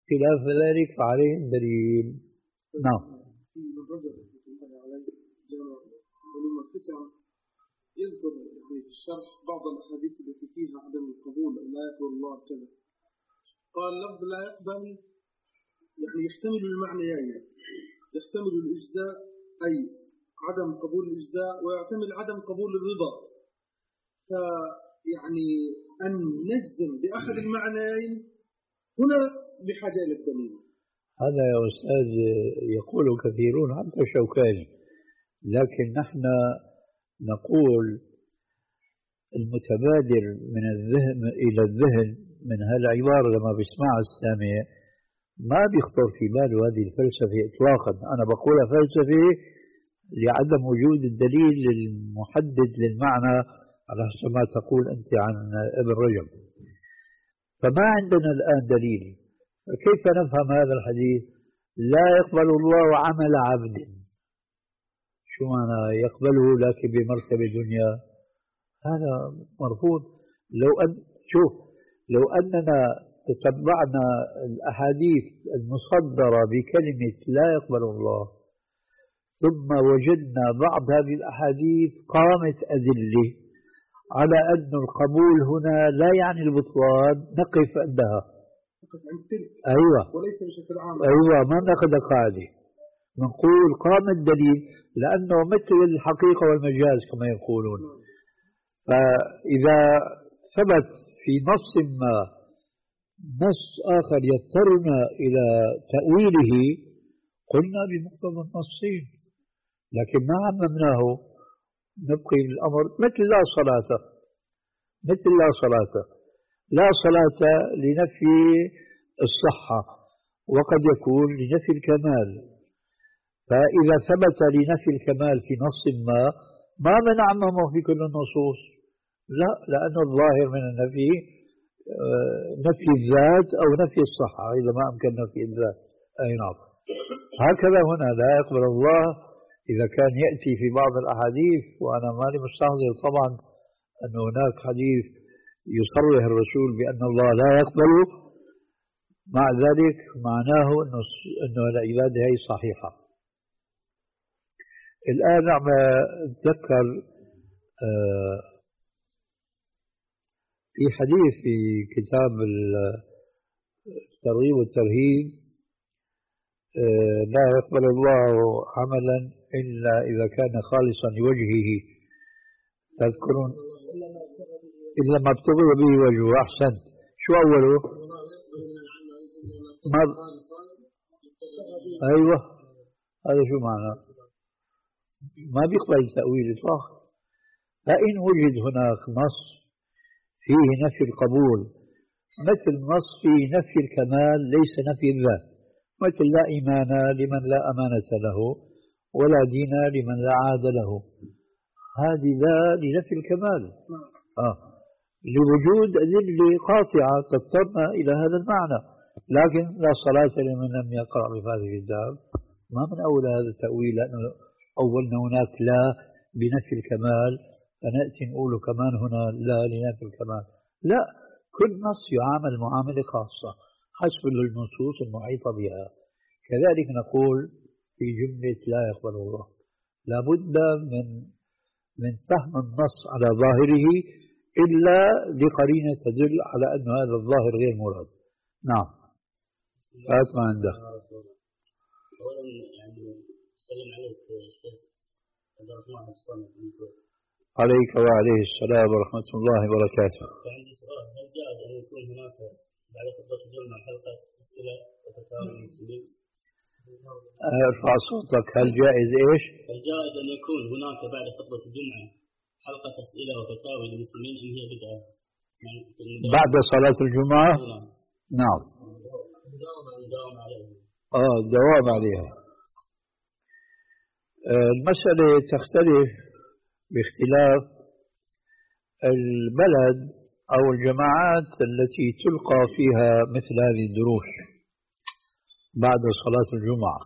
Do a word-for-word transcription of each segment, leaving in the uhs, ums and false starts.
خلاف ذلك فعليه دليل. نعم. يذكر في الشرح بعض الأحاديث التي فيها عدم القبول لا يقبل الله كذا. قال لفظ لا يقبل يعني يحتمل المعنيين، يحتمل الإجزاء أي عدم قبول الإجزاء، ويحتمل عدم قبول الرضا. فيعني أن نجزم بأحد المعنيين هنا بحاجة إلى الدليل. هذا يا أستاذ يقول كثيرون حتى الشوكاني، لكن نحن نقول المتبادر من الذهن إلى الذهن من هالعبارة لما بيسمعها السامع ما بيخطر في باله هذه الفلسفة إطلاقا. أنا بقولها فلسفة لعدم وجود الدليل المحدد للمعنى على حسب ما تقول أنت عن ابن رجب. فما عندنا الآن دليل، كيف نفهم هذا الحديث؟ لا يقبل الله عمل عبد، شو معنى يقبله لكن بمرتبة دنيا؟ هذا مرفوض. لو أن شوف لو أننا تتبعنا الأحاديث المصدرة بكلمة لا يقبل الله ثم وجدنا بعض هذه الأحاديث قامت أدلة على أن القبول هنا لا يعني البطلان، نقف عندها. أيوة وليس بشكل عام. أيوة ما نأخذ قاعدة، نقول قام الدليل لأنه مثل الحقيقة والمجاز كما يقولون. فإذا ثبت في نص ما نص آخر يضطرنا إلى تأويله قلنا بمقتضى النصين، لكن ما عممناه نبقي بالأمر مثل لا صلاة، مثل لا صلاة لا صلاة لنفي الصحة وقد يكون لنفي الكمال. فإذا ثبت لنفي الكمال في نص ما ما بنعممه في كل النصوص، لا، لأن الظاهر من النفي نفي الذات أو نفي الصحة إذا ما أمكن نفي الذات. أي نعم. هكذا هنا لا يقبل الله إذا كان يأتي في بعض الأحاديث، وأنا مالي مستحضر طبعا أن هناك حديث يصرح الرسول بأن الله لا يقبل، مع ذلك معناه أنه العبادة هي صحيحة. الآن عم أتذكر في حديث في كتاب الترغيب والترهيب لا يقبل الله عملا إلا إذا كان خالصا لوجهه. تذكرون إلا ما ابتغي به وجهه. أحسن. شو أوله؟ ما أيوة هذا شو معنى؟ ما بيقبل التأويل إطلاقا. فإن وجد هناك نص فيه نفي القبول مثل نص فيه نفي الكمال ليس نفي الذات، مثل لا إيمان لمن لا أمانة له ولا دين لمن لا عاد له، هذه لا لنفي الكمال آه. لوجود أدلة قاطعة تضطرنا إلى هذا المعنى. لكن لا صلاة لمن لم يقرأ بفاتحة الكتاب ما من أول هذا التأويل، لأنه أولنا هناك لا بنفي الكمال فنأتي نقول كمان هنا لا لنفي الكمال. لا، كل نص يعامل معاملة خاصة حسب النصوص المحيطة بها. كذلك نقول في جملة لا يقبل الله لابد من من فهم النص على ظاهره إلا لقرينة تدل على أن هذا الظاهر غير مراد. نعم. هات ما عنده. أولا يعني سلم عليك شيخ عبد الرحمن الصامت. عليك وعليه السلام ورحمة الله وبركاته. عندي سؤال، هل جائز أن يكون هناك بعد خطبة الجمعة حلقة أسئلة وفتاوى للمسلمين؟ ارفع صوتك. هل جائز إيش؟ هل جائز أن يكون هناك بعد خطبة الجمعة حلقة أسئلة وفتاوى للمسلمين أم هي بدعة؟ بعد صلاة الجمعة؟ نعم. الدوام عليها. آه الدوام عليها. آه المسألة تختلف باختلاف البلد أو الجماعات التي تلقى فيها مثل هذه الدروس بعد صلاة الجمعة.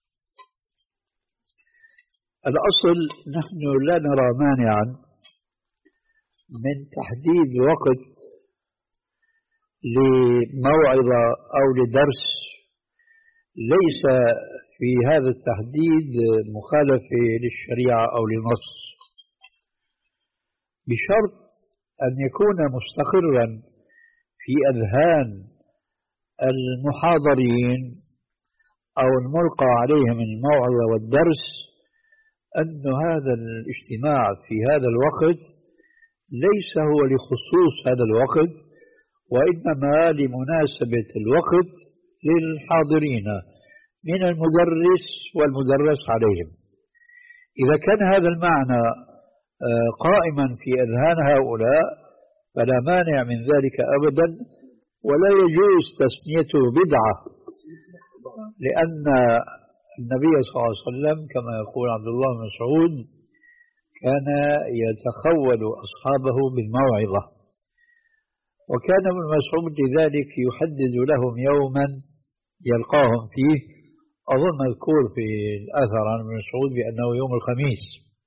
الأصل نحن لا نرى مانعا من تحديد وقت لموعظة أو لدرس ليس في هذا التحديد مخالفة للشريعة أو للنص، بشرط أن يكون مستقرا في أذهان المحاضرين أو الملقى عليهم الموعظة والدرس أن هذا الاجتماع في هذا الوقت ليس هو لخصوص هذا الوقت، وإنما لمناسبة الوقت للحاضرين من المدرس والمدرس عليهم. إذا كان هذا المعنى قائما في أذهان هؤلاء فلا مانع من ذلك أبدا، ولا يجوز تسميته بدعة، لأن النبي صلى الله عليه وسلم كما يقول عبد الله بن مسعود كان يتخول أصحابه بالموعظة، وكان ابن مسعود لذلك يحدد لهم يوما يلقاهم فيه، أظن مذكور في الأثر عن ابن مسعود بأنه يوم الخميس.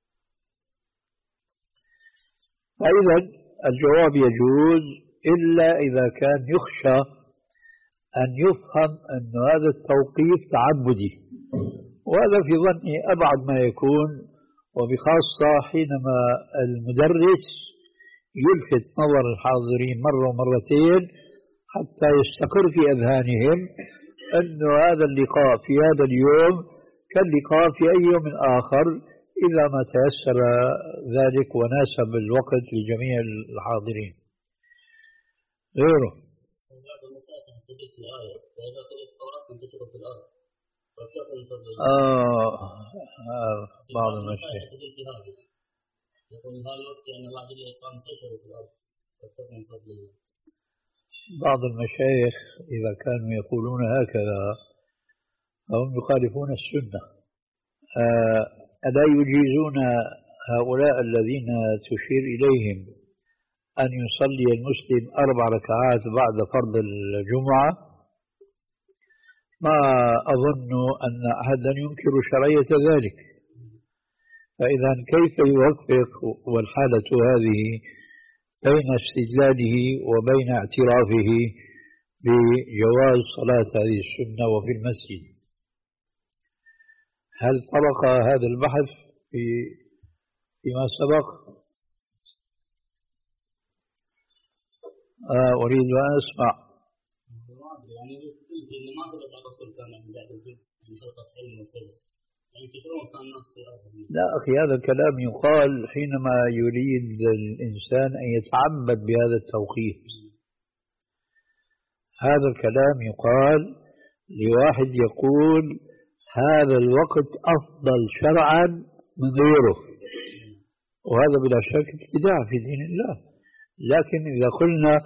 فإذا الجواب يجوز إلا إذا كان يخشى أن يفهم أن هذا التوقيف تعبدي، وهذا في ظني أبعد ما يكون، وبخاصة حينما المدرس يلفت نظر الحاضرين مرة ومرتين حتى يستقر في أذهانهم أن هذا اللقاء في هذا اليوم كاللقاء في أي يوم آخر إذا ما تيسر ذلك وناسب الوقت لجميع الحاضرين. غيره آه آه بعض المشايخ بعض المشايخ إذا كانوا يقولون هكذا فهم يخالفون السنة. آه ألا يجيزون هؤلاء الذين تشير إليهم أن يصلي المسلم أربع ركعات بعد فرض الجمعة؟ ما أظن أن أحدا ينكر شرعية ذلك، فإذا كيف يوفق والحالة هذه بين استدلاله وبين اعترافه بجواز صلاة هذه السنة وفي المسجد؟ هل طرق هذا البحث في فيما سبق؟ آه أريد أن أسمع. لا أخي، هذا الكلام يقال حينما يريد الإنسان أن يتعبد بهذا التوقيت. هذا الكلام يقال لواحد يقول هذا الوقت أفضل شرعا من غيره، وهذا بلا شك ابتداع في دين الله. لكن إذا قلنا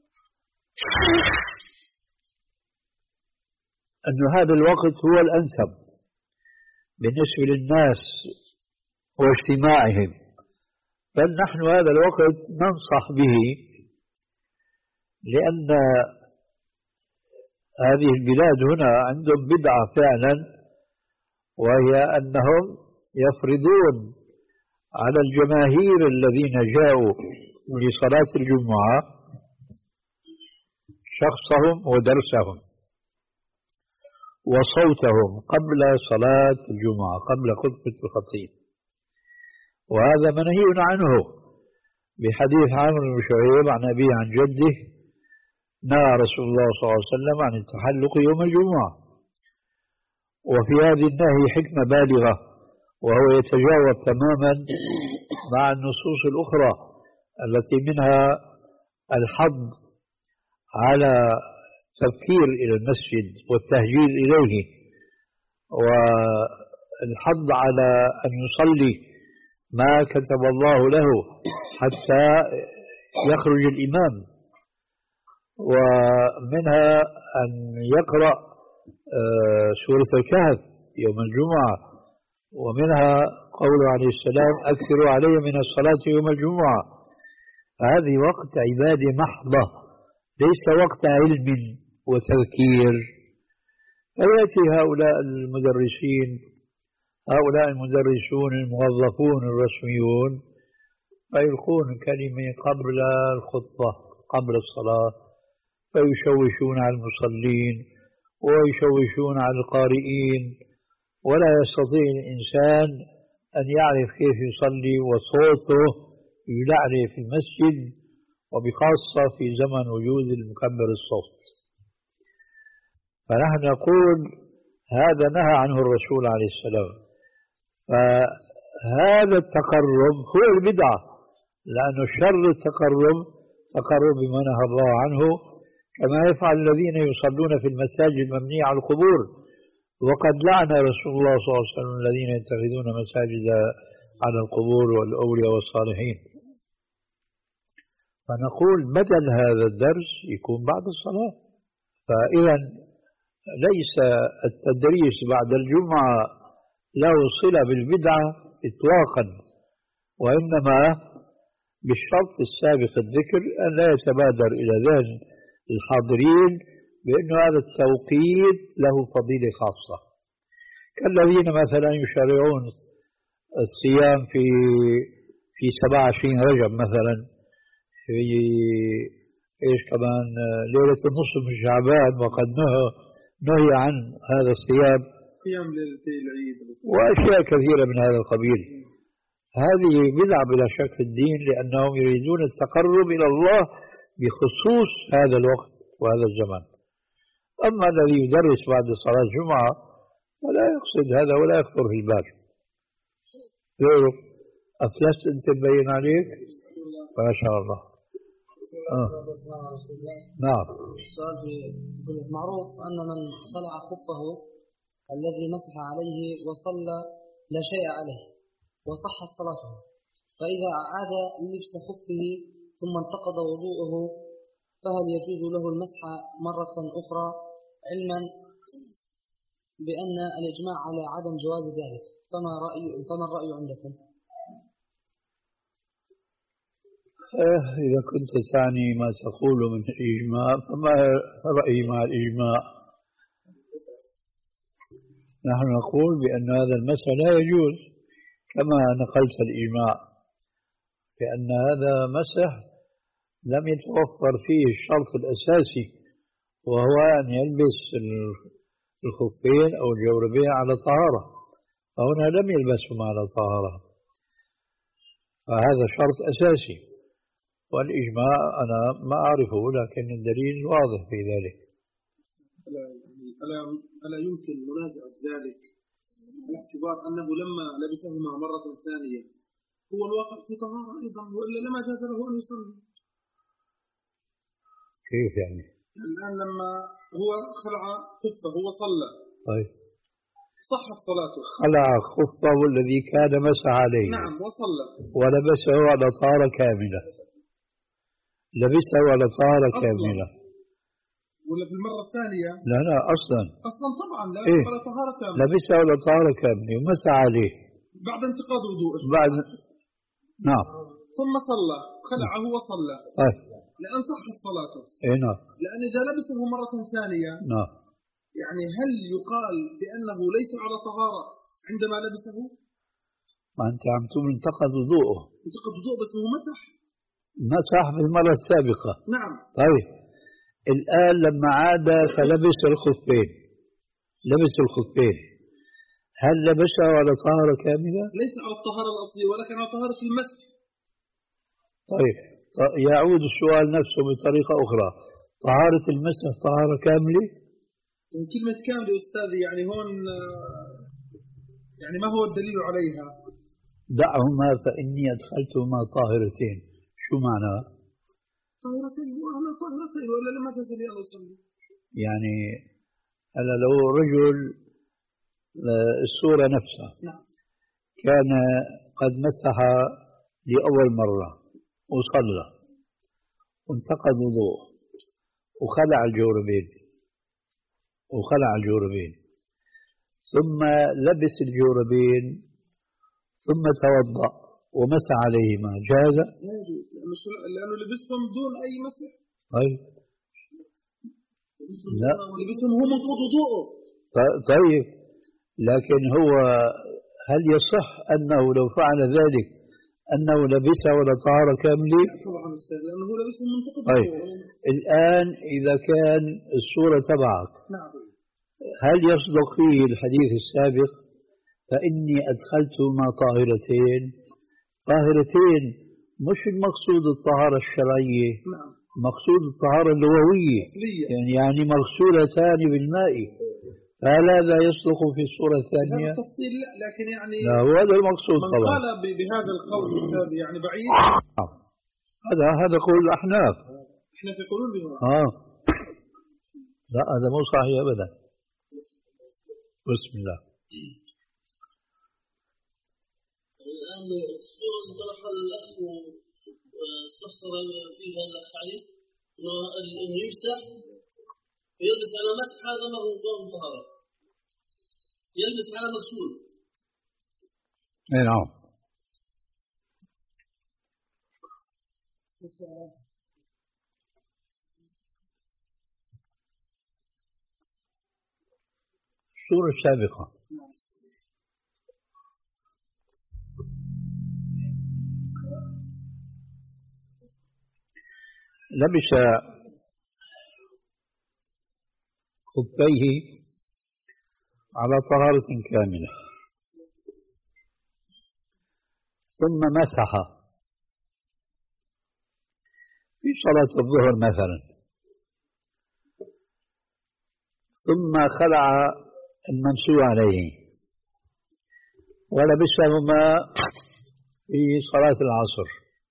أن هذا الوقت هو الأنسب بالنسبة للناس واجتماعهم، بل نحن هذا الوقت ننصح به، لأن هذه البلاد هنا عندهم بدعة فعلا، وهي أنهم يفرضون على الجماهير الذين جاءوا لصلاة الجمعة شخصهم ودرسهم وصوتهم قبل صلاة الجمعة، قبل خطبة الخطيب، وهذا منهي عنه بحديث عمرو بن شعيب عن أبيه عن جده نهى رسول الله صلى الله عليه وسلم عن التحلق يوم الجمعة. وفي هذه النهي حكمة بالغة، وهو يتجاوب تماما مع النصوص الأخرى التي منها الحض على التبكير إلى المسجد والتهجير إليه، والحض على أن يصلي ما كتب الله له حتى يخرج الإمام، ومنها أن يقرأ سورة الكهف يوم الجمعة، ومنها قوله عليه السلام أكثروا علي من الصلاة يوم الجمعة. هذه وقت عبادة محضة، ليس وقت علم وتذكير. فيأتي هؤلاء المدرسين هؤلاء المدرسون الموظفون الرسميون فيلقون كلمة قبل الخطبة قبل الصلاة، فيشوشون على المصلين ويشوشون على القارئين، ولا يستطيع الإنسان أن يعرف كيف يصلي وصوته يلعلي في المسجد، وبخاصة في زمن وجود المكبر الصوت. فنحن نقول هذا نهى عنه الرسول عليه السلام. فهذا التقرب هو البدعة، لأنه شر التقرب تقرب بما نهى الله عنه، كما يفعل الذين يصلون في المساجد المبنية على القبور، وقد لعن رسول الله صلى الله عليه وسلم الذين يتخذون مساجد على القبور والأولياء والصالحين. فنقول بدل هذا الدرس يكون بعد الصلاة. فإذا ليس التدريس بعد الجمعة له صلة بالبدعة إطلاقا، وإنما بالشرط السابق الذكر أن لا يتبادر إلى ذهن الحاضرين بأن هذا التوقيت له فضيلة خاصة، كالذين مثلا يشرعون الصيام في في سبعة وعشرين رجب مثلا، في ايش كمان ليلة النصف من شعبان، وقد نهى نهي عن هذا الصيام، قيام ليلتي العيد وأشياء كثيرة من هذا القبيل. هذه بدعة بلا شك في الدين، لأنهم يريدون التقرب إلى الله بخصوص هذا الوقت وهذا الزمان. أما الذي يدرس بعد صلاة الجمعة فلا يقصد هذا ولا يخطر في البال. غيره أفلست أنت مبين عليك ما شاء الله. آه. نعم. معروف أن من خلع خفه الذي مسح عليه وصلى لا شيء عليه وصحت صلاته، فإذا أعاد لبس خفه ثم انتقض وضوءه فهل يجوز له المسح مرة أخرى، علما بأن الإجماع على عدم جواز ذلك؟ فما رأي فما الرأي عندكم؟ إذا كنت تعني ما تقول من الإجماع فما رأيي مع الإجماع؟ نحن نقول بأن هذا المسح لا يجوز كما نقلت الإجماع، لأن هذا مسح لم يتوفر فيه الشرط الأساسي، وهو أن يلبس الخفين أو الجوربين على طهارة، فهنا لم يلبسهم على طهارة، فهذا شرط أساسي. والإجماع أنا ما أعرفه، لكن الدليل واضح في ذلك. ألا ألا يمكن منازعة ذلك باعتبار أنه لما لبسهما مرة ثانية هو الواقع في طهارة أيضا، وإلا لما جاز له أن يصلي؟ كيف يعني؟ الآن لما هو خلع خفه وصلى، طيب صحت صلاته. خلع خفه الذي كان مسح عليه، نعم، وصلى ولبسه على طهارة كاملة، لبسه على طهارة كاملة ولا في المرة الثانية؟ لا لا أصلا أصلا طبعا لا إيه؟ على طهارة كاملة، لبسه على طهارة كاملة ومسح عليه بعد انتقاض وضوءه بعد. نعم. ثم صلى، خلعه وصلى، طيب لأن صحت صلاته. إيه نعم. لأن إذا لبسه مرة ثانية نعم، يعني هل يقال بأنه ليس على طهارة عندما لبسه؟ ما أنت عم تقول انتقد وضوءه. انتقد وضوءه بس هو مسح. مسح في المرة السابقة. نعم. طيب الآن لما عاد فلبس الخفين، لبس الخفين، هل لبسه على طهارة كاملة؟ ليس على الطهارة الأصلية ولكن على طهارة المسح. طيب يعود السؤال نفسه بطريقة أخرى، طهارة المسح طهارة كاملة؟ كلمة كاملة أستاذي يعني هون يعني ما هو الدليل عليها؟ دعهما فإني أدخلتهما طاهرتين. شو معنى؟ طاهرتين وأنا طاهرتين ولا لما تزل يا أصلي؟ يعني أنا لو رجل الصورة نفسها كان قد مسح لأول مرة وصلى وانتقد وضوء وخلع الجوربين وخلع الجوربين ثم لبس الجوربين ثم توضأ ومسح عليهما، جاز؟ لا يجوز لأنه لبسهم دون أي مسح. طيب لا لبسهم هو منقض وضوءه. طيب لكن هو هل يصح أنه لو فعل ذلك أنه لبسه ولا طهارة كاملة؟ طبعا أستاذ، لأنه هو لبسه منتقد. طيب الآن إذا كان الصورة تبعك، نعم، هل يصدق فيه الحديث السابق فإني أدخلتهما طاهرتين؟ طاهرتين مش المقصود الطهارة الشرعية، نعم، مقصود الطهارة اللغوية، يعني يعني مغسولتان بالماء. فهل هذا يصدق في الصورة الثانية؟ هذا التفصيل لا، لكن يعني لا هو هذا المقصود من طبعا. قال بهذا القول أستاذ يعني بعيد. هذا هذا قول الأحناف. احنا في قولون بهم. اه لا هذا مو صحيح أبدا. بسم الله. الآن الصورة اللي طرحها الأخ واستفسر فيها الأخ علي إنه يمسح يلبس على مسح، هذا ما هو طهارة، يلبس على مغسول. اي نعم. الصورة السابقة لبس خفيه على طهارة كاملة ثم مسح في صلاة الظهر مثلا، ثم خلع الممسوح عليه ولبسهما في صلاة العصر.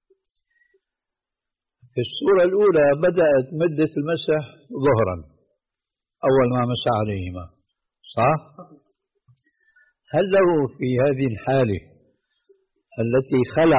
في الصورة الأولى بدأت مدة المسح ظهرا أول ما مسح عليهما، صح؟ هل له في هذه الحالة التي خلع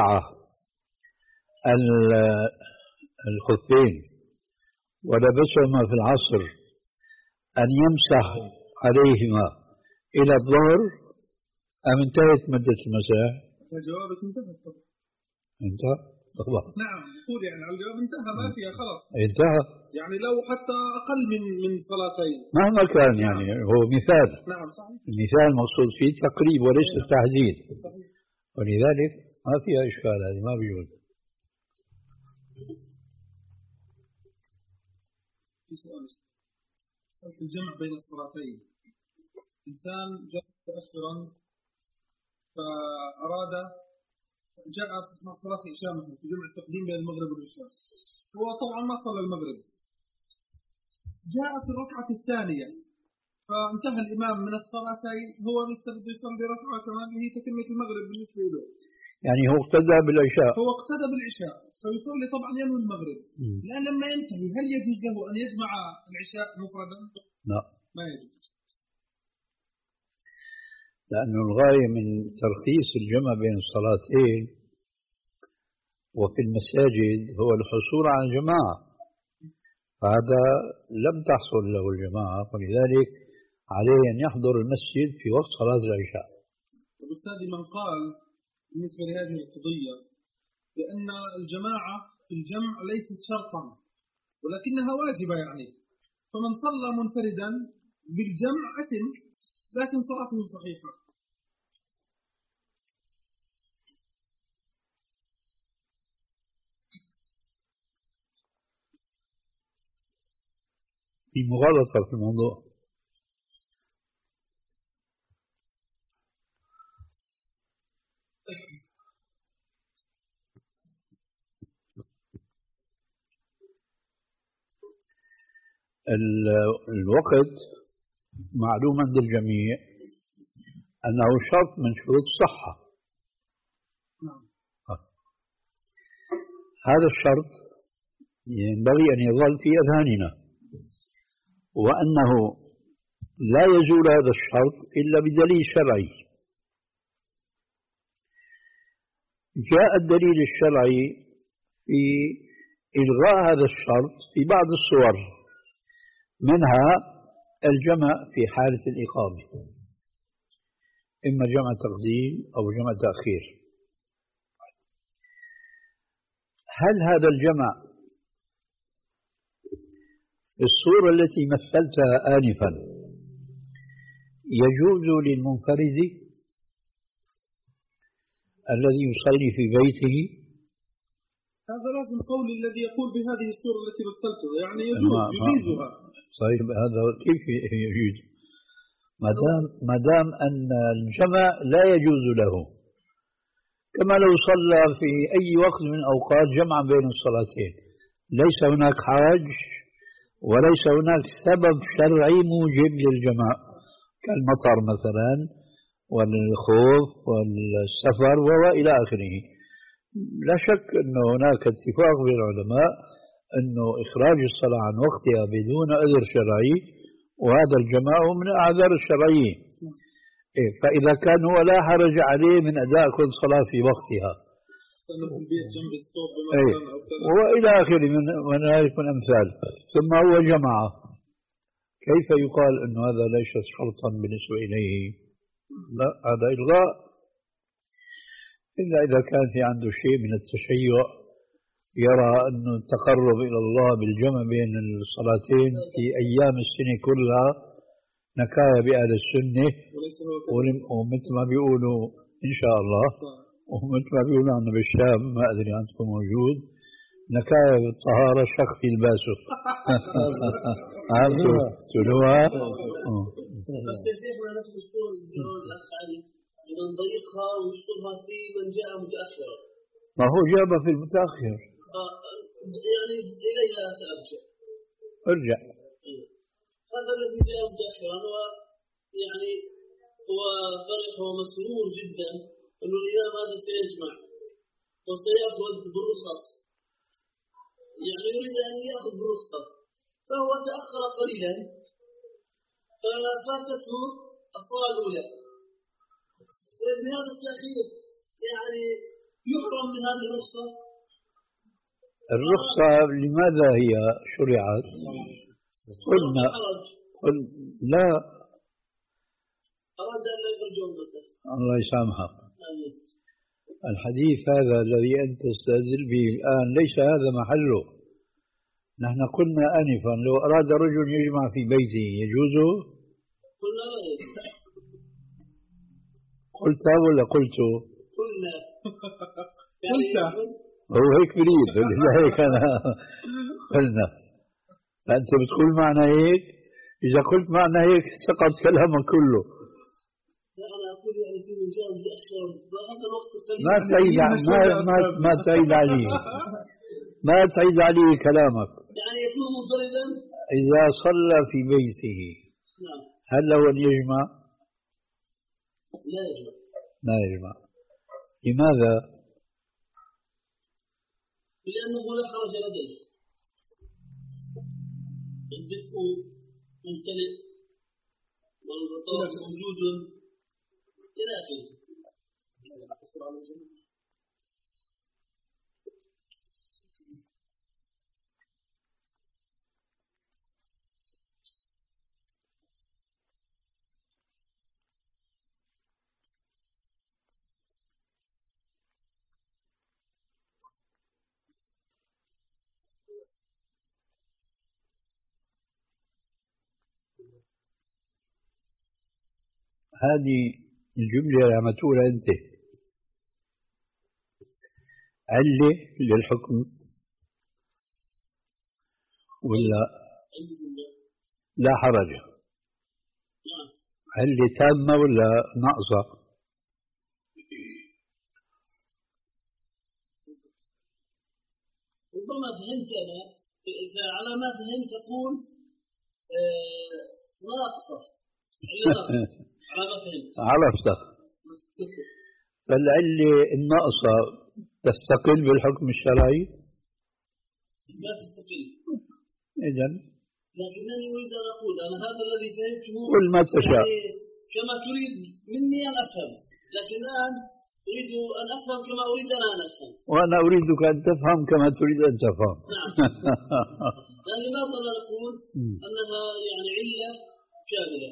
الخفين ولبسهما في العصر أن يمسح عليهما إلى الظهر أم انتهت مدة المسح؟ جوابك انتهت طبعا. انتهى طبعا. نعم يقول يعني على الجواب انتهى، ما فيها خلاص. انتهى. يعني لو حتى أقل من من صلاتين مهما كان يعني هو مثال. نعم صحيح. المثال مقصود فيه تقريب وليس التحديد. صحيح. ولذلك ما فيها إشكال، هذه ما بيجوز. في سؤال مسألة الجمع بين الصلاتين. إنسان جاء متأخرا فأراد جاء مع صلاة العشاء في جمع التقديم بين المغرب والعشاء، هو طبعا ما صلى المغرب، جاء في الركعة الثانية فانتهى الإمام من الصلاتين، هو مستعد يصلي ركعة كمان هي تتمة المغرب بالنسبة له. يعني هو اقتدى بالعشاء. هو اقتدى بالعشاء فيصلي طبعا ينوي المغرب. الآن لما ينتهي هل يجوز له أن يجمع العشاء مفردا؟ لا ما يجوز، لأنه الغاية من ترخيص الجمع بين الصلاتين وفي المساجد هو الحصول على الجماعة، فهذا لم تحصل له الجماعة، ولذلك عليه أن يحضر المسجد في وقت صلاة العشاء. وبالتالي من قال بالنسبة لهذه القضية بأن الجماعة في الجمع ليست شرطا ولكنها واجبة، يعني فمن صلى منفردا بالجمع أتم لكن صلاته صحيحة. في مغالطة في الموضوع. الوقت معلوم عند الجميع أنه شرط من شروط الصحة. هذا الشرط ينبغي أن يظل في أذهاننا، وأنه لا يزول هذا الشرط إلا بدليل شرعي. جاء الدليل الشرعي في إلغاء هذا الشرط في بعض الصور، منها الجمع في حالة الإقامة، إما جمع تقديم أو جمع تأخير. هل هذا الجمع في الصورة التي مثلتها آنفا يجوز للمنفرد الذي يصلي في بيته. هذا لازم قول الذي يقول بهذه الصورة التي مثلتها، يعني يجوز يجيزها. طيب هذا كيف يجوز؟ ما دام ما دام أن الجمع لا يجوز له، كما لو صلى في أي وقت من أوقات جمعا بين الصلاتين ليس هناك حرج وليس هناك سبب شرعي موجب للجمع كالمطر مثلا والخوف والسفر وإلى آخره. لا شك أن هناك اتفاق بين العلماء أنه إخراج الصلاة عن وقتها بدون عذر شرعي، وهذا الجماع من الأعذار الشرعية. فإذا كان هو لا حرج عليه من أداء كل صلاة في وقتها وإلى آخره من ذلك من أمثال، ثم هو جمع، كيف يقال أن هذا ليس شرطا بالنسبة إليه؟ لا، هذا إلغاء، إلا إذا كان في عنده شيء من التشيع يرى أن التقرب إلى الله بالجمع بين الصلاتين في أيام السنة كلها نكاية بأهل السنة، ومثل ما بيقولوا إن شاء الله، ومثل ما بيقولوا عنا بالشام، ما أدري عنكم موجود، نكاية بالطهارة شخ في الباسو. عارفوا تلوها؟ بس يا شيخنا نفس الصورة اللي الأخ علي إذا نضيقها ونشطبها في من جاء متأخرا. ما هو جابها في المتأخر. يعني إليها سأرجع. ارجع. هذا الذي جاء متأخرا هو يعني هو فرح ومسرور جدا أنه الإمام هذا سيجمع وسيأخذ بالرخص، يعني يريد أن يأخذ بالرخصة، فهو تأخر قليلا ففاتته الصلاة الأولى. بهذا التأخير يعني يحرم من هذه الرخصة. الرخصة لماذا هي شرعت؟ قلنا قل لا أراد أن لا يخرجون مثلا. الله يسامحك. الحديث هذا الذي أنت تستدل به الآن ليس هذا محله. نحن قلنا آنفا لو أراد رجل يجمع في بيته يجوزه؟ قلنا لا يجوز. قلت ولا قلت؟ قلنا. قلت. هو هيك بريد هيك أنا قلنا. أنت بتقول معنى هيك؟ إذا قلت معنى هيك سقط كلامك كله. لا أنا أقول يعني في مجال متأخر هذا الوقت ما تعيد ما ما ما تعيد عليه ما تعيد عليه كلامك. يعني يكون منفردا. إذا صلى في بيته نعم. هل له أن يجمع؟ لا يجمع. لا يجمع. لماذا؟ لأنه لا حرج لديه. الدفء ممتلئ والغطاء موجود إلى آخره. هذه الجملة اللي عم تقولها أنت علة للحكم ولا لا حرج؟ علة تامة ولا ناقصة؟ ربما فهمت أنا إذا على ما فهمت تقول ناقصة. عرفت. فالعلة الناقصة تستقل بالحكم الشرعي؟ لا تستقل. إذن لكنني أريد أن أقول أنا هذا الذي فهمته قل ما تشاء يعني كما تريد مني أن أفهم، لكن الآن أريد أن أفهم كما أريد أنا أن أفهم. وأنا أريدك أن تفهم كما تريد أن تفهم. نعم. لأن لماذا لا نقول أنها يعني علة كاملة؟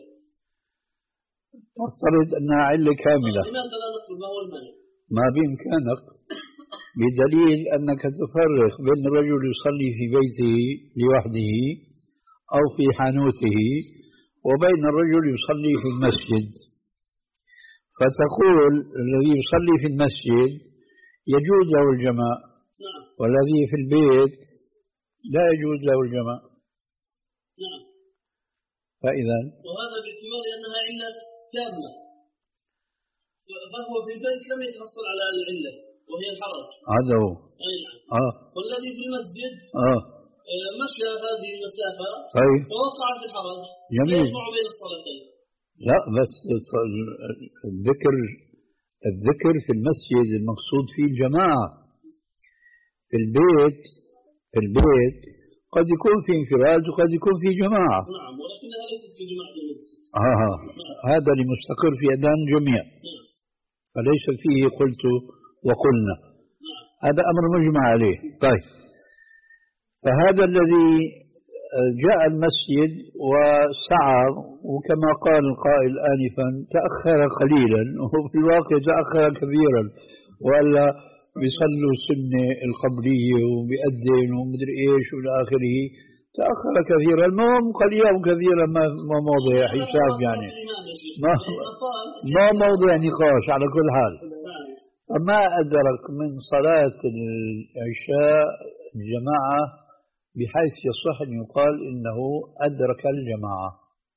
تفترض أنها علة كاملة. لماذا لا نقول ما هو المانع؟ ما بإمكانك، بدليل أنك تفرق بين الرجل يصلي في بيته لوحده أو في حانوته وبين الرجل يصلي في المسجد. فتقول الذي يصلي في المسجد يجوز له الجماع، نعم. والذي في البيت لا يجوز له الجماع. نعم. فإذا وهذا باعتبار أنها علة تامة، فهو في البيت لم يتحصل على العلة وهي الحرج. هذا هو. أي نعم. آه. والذي في المسجد آه. مشى هذه المسافة طيب. ووقع في الحرج. جميل. يجمع بين الصلاتين. لا بس الذكر الذكر في المسجد المقصود فيه الجماعة. في البيت في البيت قد يكون في انفراد وقد يكون في جماعة. نعم، ولكنها ليست في جماعة المسجد. آه. آه. هذا لمستقر في أذهان الجميع. نعم. فليس فيه قلت وقلنا. نعم. هذا أمر مجمع عليه. طيب، فهذا الذي جاء المسجد وسعى، وكما قال القائل آنفا تأخر قليلا، وفي الواقع تأخر كثيرا، وإلا بيصلوا السنة القبلية وبيأذن ومدري إيش وإلى آخره، تأخر كثيرا. المهم قليلا وكثيرا ما ما موضع حساب يعني، ما ما موضع نقاش على كل حال. فما أدرك من صلاة العشاء الجماعة بحيث يصح أن يقال إنه أدرك الجماعة.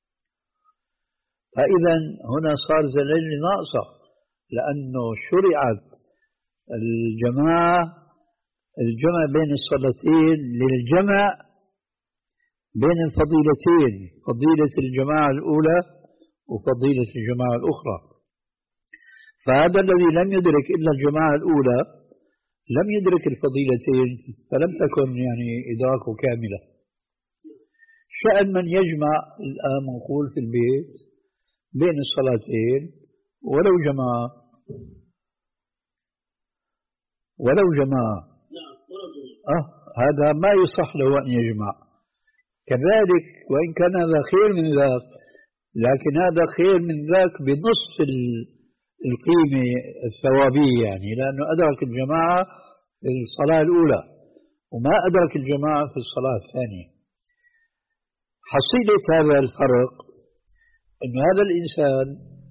فإذا هنا صار زلل ناقصة، لأنه شرعت الجماعة الجمع بين الصلاتين للجمع بين الفضيلتين، فضيلة الجماعة الأولى وفضيلة الجماعة الأخرى. فهذا الذي لم يدرك إلا الجماعة الأولى لم يدرك الفضيلتين، فلم تكن يعني إدراكه كاملة. شأن من يجمع الآن نقول في البيت بين الصلاتين ولو جماعة ولو جماعة أه هذا ما يصح له أن يجمع. كذلك وإن كان هذا خير من ذاك، لكن هذا خير من ذاك بنصف القيمة الثوابية، يعني لأنه أدرك الجماعة في الصلاة الأولى وما أدرك الجماعة في الصلاة الثانية. حصيلة هذا الفرق أن هذا الإنسان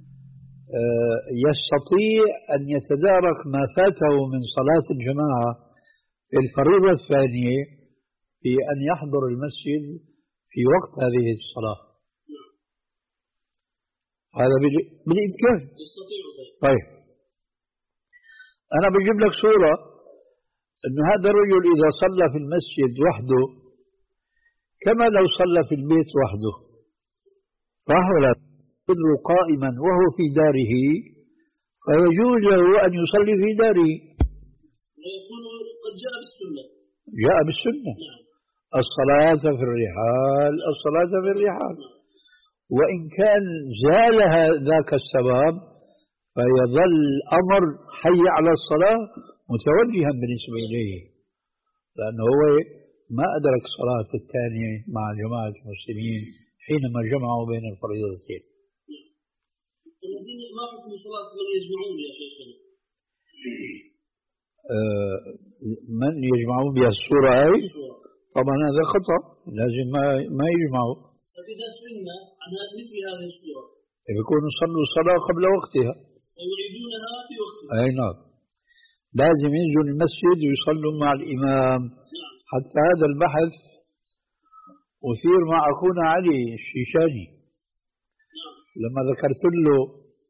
يستطيع أن يتدارك ما فاته من صلاة الجماعة في الفريضة الثانية في أن يحضر المسجد في وقت هذه الصلاة. هذا بالإمكان. طيب، أنا بجيب لك صورة أن هذا الرجل إذا صلى في المسجد وحده كما لو صلى في البيت وحده، صح ولا؟ يقدر قائما وهو في داره فيجوز له أن يصلي في داره. ويكون قد جاء بالسنة. جاء بالسنة. الصلاة في الرحال، الصلاة في الرحال. وإن كان زال ذاك السبب فيظل أمر حي على الصلاة متوجها بالنسبة إليه، لأنه هو ما أدرك صلاة الثانية مع جماعة المسلمين حينما جمعوا بين الفريضتين. الذين ما حكم صلاة من يجمعون يا شيخنا؟ آه من يجمعون بها الصورة أي؟ طبعا هذا خطأ، لازم ما ما يجمعوا. فإذا سئلنا عن مثل هذه الصورة يكونوا صلوا الصلاة قبل وقتها ويعيدونها في وقتها. أي نعم، لازم ينزلوا المسجد ويصلوا مع الإمام. نعم. حتى هذا البحث أثير مع أخونا علي الشيشاني. نعم. لما ذكرت له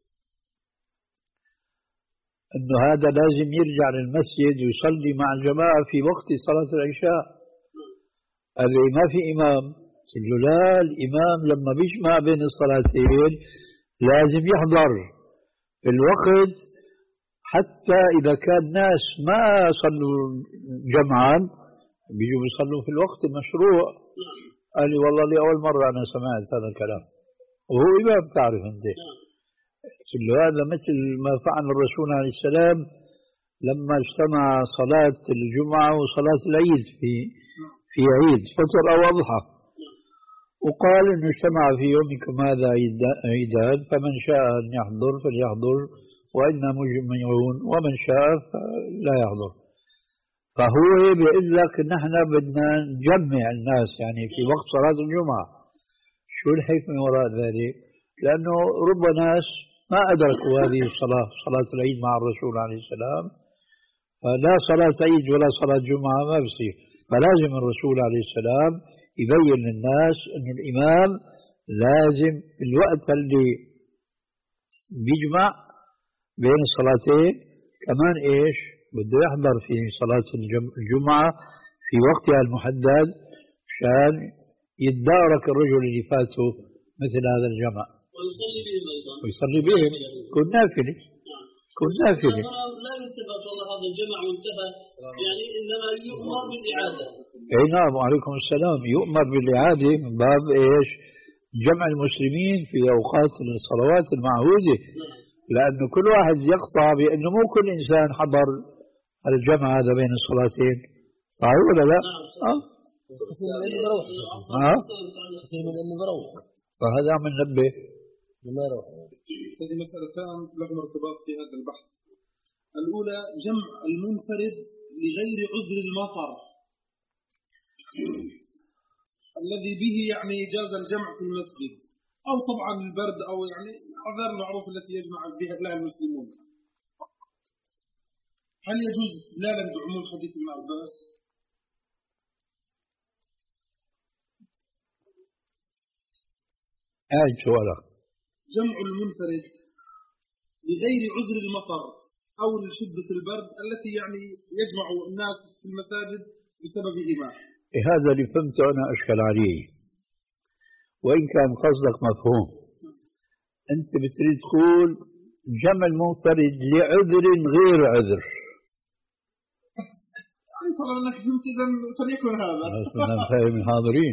أنه هذا لازم يرجع للمسجد ويصلي مع الجماعة في وقت صلاة العشاء. نعم. قال لي ما في إمام. قلت له لا، الإمام لما بيجمع بين الصلاتين لازم يحضر في الوقت، حتى إذا كان ناس ما صلوا جمعا بيجوا يصلوا في الوقت المشروع. قال لي والله لأول مرة أنا سمعت هذا الكلام، وهو إمام تعرف أنت. قلت له هذا مثل ما فعل الرسول عليه السلام لما اجتمع صلاة الجمعة وصلاة العيد في في عيد فطر أو أضحى، وقال إنه اجتمع في يومكم هذا عيدان فمن شاء أن يحضر فليحضر وإنا مجمعون ومن شاء لا يحضر. فهو بيقول لك نحن بدنا نجمع الناس يعني في وقت صلاة الجمعة. شو الحكمة وراء ذلك؟ لأنه رب ناس ما أدركوا هذه الصلاة صلاة العيد مع الرسول عليه السلام، فلا صلاة عيد ولا صلاة جمعة ما بصير. فلازم الرسول عليه السلام يبين للناس أن الإمام لازم الوقت اللي بيجمع بين الصلاتين كمان إيش بده يحضر في صلاة الجمعة في وقتها المحدد عشان يتدارك الرجل اللي فاته مثل هذا الجمع ويصلي بهم أيضا ويصلي بهم كن نافلة كن نافلة. لا يلتفت والله هذا الجمع وانتهى، يعني إنما يؤمر بالإعادة. أي نعم وعليكم السلام، يؤمر بالإعادة من باب إيش جمع المسلمين في أوقات الصلوات المعهودة، لأنه كل واحد يقطع بأنه مو كل إنسان حضر الجمع هذا بين الصلاتين، صحيح ولا لا؟ آه. آه. فهذا من نبه ما روح. هذه مسألتان لهم ارتباط في هذا البحث. الأولى جمع المنفرد لغير عذر المطر الذي به يعني جاز الجمع في المسجد، أو طبعا البرد، أو يعني الأعذار المعروفة التي يجمع بها لها المسلمون. هل يجوز استدلالا بعموم حديث ابن عباس؟ هاي سؤالك. جمع المنفرد لغير عذر المطر أو شدة البرد التي يعني يجمع الناس في المساجد بسببهما. هذا اللي فهمته أنا أشكل عليه، وإن كان قصدك مفهوم. أنت بتريد تقول جمع المنفرد لعذر غير عذر. يعني طبعا أنا فهمت إذا فليكن هذا. أنا فاهم الحاضرين.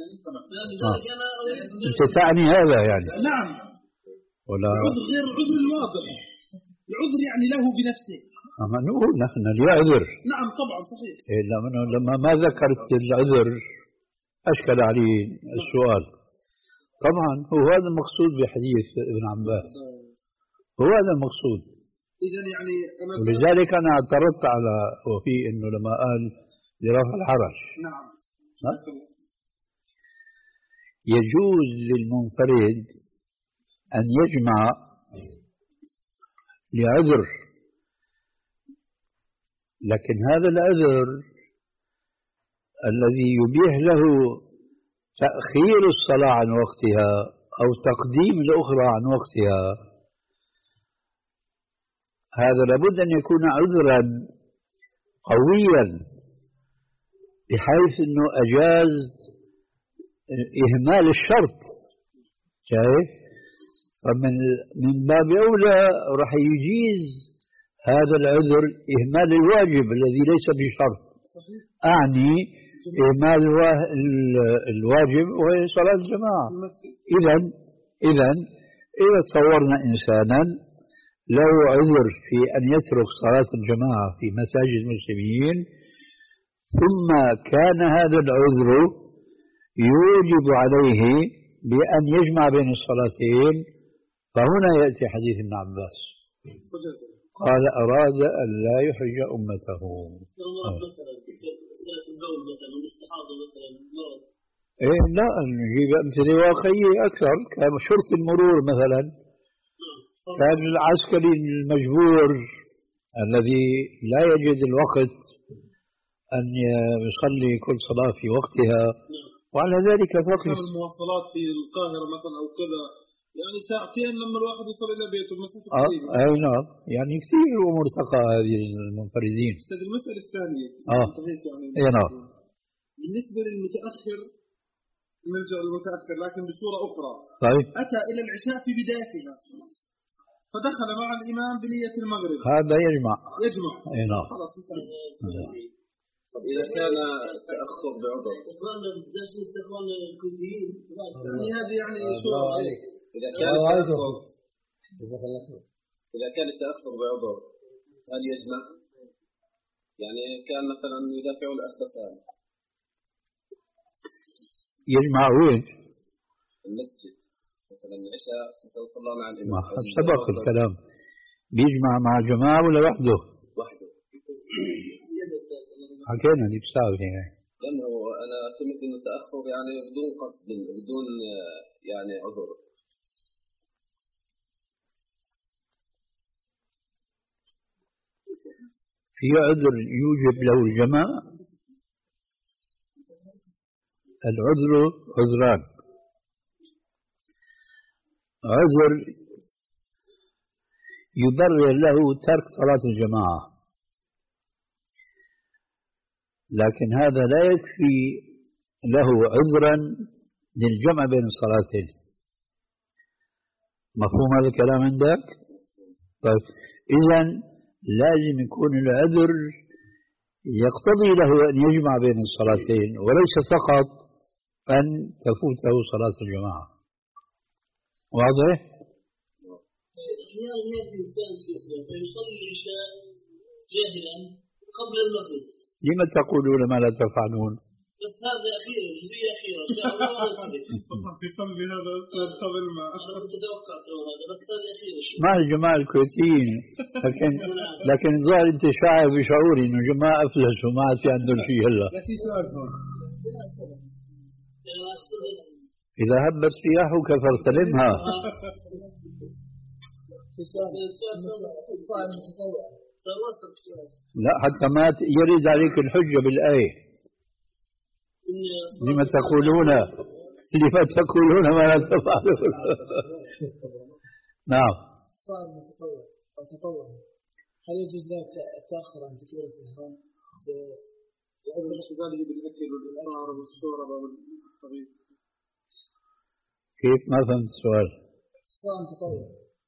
أنت تعني هذا يعني؟ نعم. ولا العذر غير العذر الواضح. العذر يعني له بنفسه. أما نقول نحن لعذر. نعم طبعا صحيح. لما لما ما ذكرت العذر أشكل علي السؤال. طبعا هو هذا المقصود بحديث ابن عباس، هو هذا المقصود. إذا يعني أنا ولذلك أنا اعترضت على وفي إنه لما قال لرفع الحرج. نعم. يجوز للمنفرد أن يجمع لعذر، لكن هذا العذر الذي يبيح له تأخير الصلاة عن وقتها أو تقديم الأخرى عن وقتها، هذا لابد أن يكون عذرا قويا بحيث أنه أجاز إهمال الشرط. شايف؟ فمن من باب أولى راح يجيز هذا العذر إهمال الواجب الذي ليس بشرط. أعني إهمال الواجب وهي صلاة الجماعة. إذا إذا إذا تصورنا إنسانا له عذر في أن يترك صلاة الجماعة في مساجد المسلمين، ثم كان هذا العذر يوجب عليه بأن يجمع بين الصلاتين، فهنا يأتي حديث ابن عباس قال أراد أن لا يحرج أمته. إيه لا نجيب أمثلة واقعية أكثر. كان شرط المرور مثلا، كان العسكري المجبور الذي لا يجد الوقت أن يصلي كل صلاة في وقتها، وعلى ذلك فقط المواصلات في القاهرة مثلا أو كذا يعني ساعتين لما الواحد يصل إلى بيته مسافة آه قريبة. أي نعم، يعني كثير أمور تقع هذه المنفردين. هذه المسألة الثانية. آه يعني أي نعم. بالنسبة للمتأخر نرجع للمتأخر لكن بصورة أخرى. طيب. أتى إلى العشاء في بدايتها فدخل مع الإمام بنية المغرب، هذا يجمع يجمع أي نعم. خلاص مثلا. إذا كان تأخر بعذر يعني هذه يعني صورة عليك. إذا كان التأخر إذا كان التأخر بعذر هل يجمع؟ يعني كان مثلا يدافع الأسبسان يجمع وين؟ المسجد مثلا العشاء مثلا صلى مع الإمام سبق الكلام. بيجمع مع الجماعة ولا وحده؟ وحده. حكينا دي بساوي يعني. لأنه أنا فهمت إنه التأخر يعني بدون قصد بدون يعني عذر. في عذر يوجب له الجماع. العذر عذران: عذر يبرر له ترك صلاة الجماعة، لكن هذا لا يكفي له عذرا للجمع بين الصلاتين. مفهوم هذا الكلام عندك؟ طيب، إذن لازم يكون العذر يقتضي له أن يجمع بين الصلاتين، وليس فقط أن تفوته صلاة الجماعة. واضح؟ أحيانا يأتي إنسان فيصلي العشاء جاهلا قبل المغرب. لما تقولون ما لا تفعلون؟ بس هذا أخيرا، جزئية أخيرة. يصلي هذا قبل ما أنا كنت أتوقع هذا، بس هذا أخيرا. مع الجماعة الكويتيين، لكن لكن الظاهر أنت شاعر بشعوري إنه جماعة أفلسوا ما عاد في عندهم شيء هلا. لا في سؤال هون. إذا هبت رياحك فاغتنمها. لا، حتى ما يرد عليك الحجة بالآية. لما تقولون لما تقولون ما لا تفعلون. نعم. الصائم متطوع أو تطوع، هل يجوز له التأخر عن تكبيرة الإحرام بسبب اشتغاله بالأكل والإفطار والشرب والطبيب؟ كيف؟ ما فهمت السؤال. الصائم تطوع،